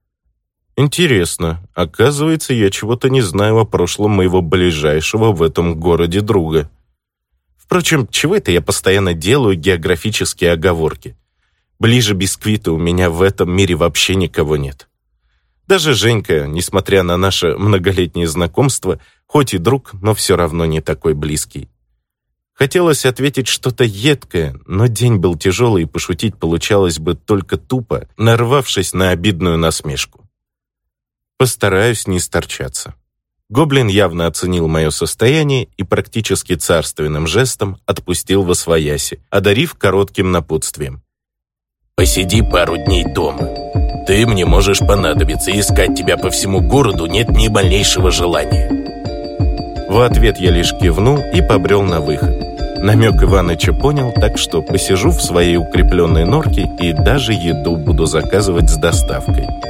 Интересно, оказывается, я чего-то не знаю о прошлом моего ближайшего в этом городе друга. Впрочем, чего это я постоянно делаю географические оговорки? Ближе бисквита у меня в этом мире вообще никого нет. Даже Женька, несмотря на наше многолетнее знакомство, хоть и друг, но все равно не такой близкий. Хотелось ответить что-то едкое, но день был тяжелый, и пошутить получалось бы только тупо, нарвавшись на обидную насмешку. Постараюсь не сторчаться. Гоблин явно оценил мое состояние и практически царственным жестом отпустил восвояси, одарив коротким напутствием. «Посиди пару дней дома. Ты мне можешь понадобиться, искать тебя по всему городу нет ни малейшего желания». В ответ я лишь кивнул и побрел на выход. Намек Иваныча понял, так что посижу в своей укрепленной норке и даже еду буду заказывать с доставкой.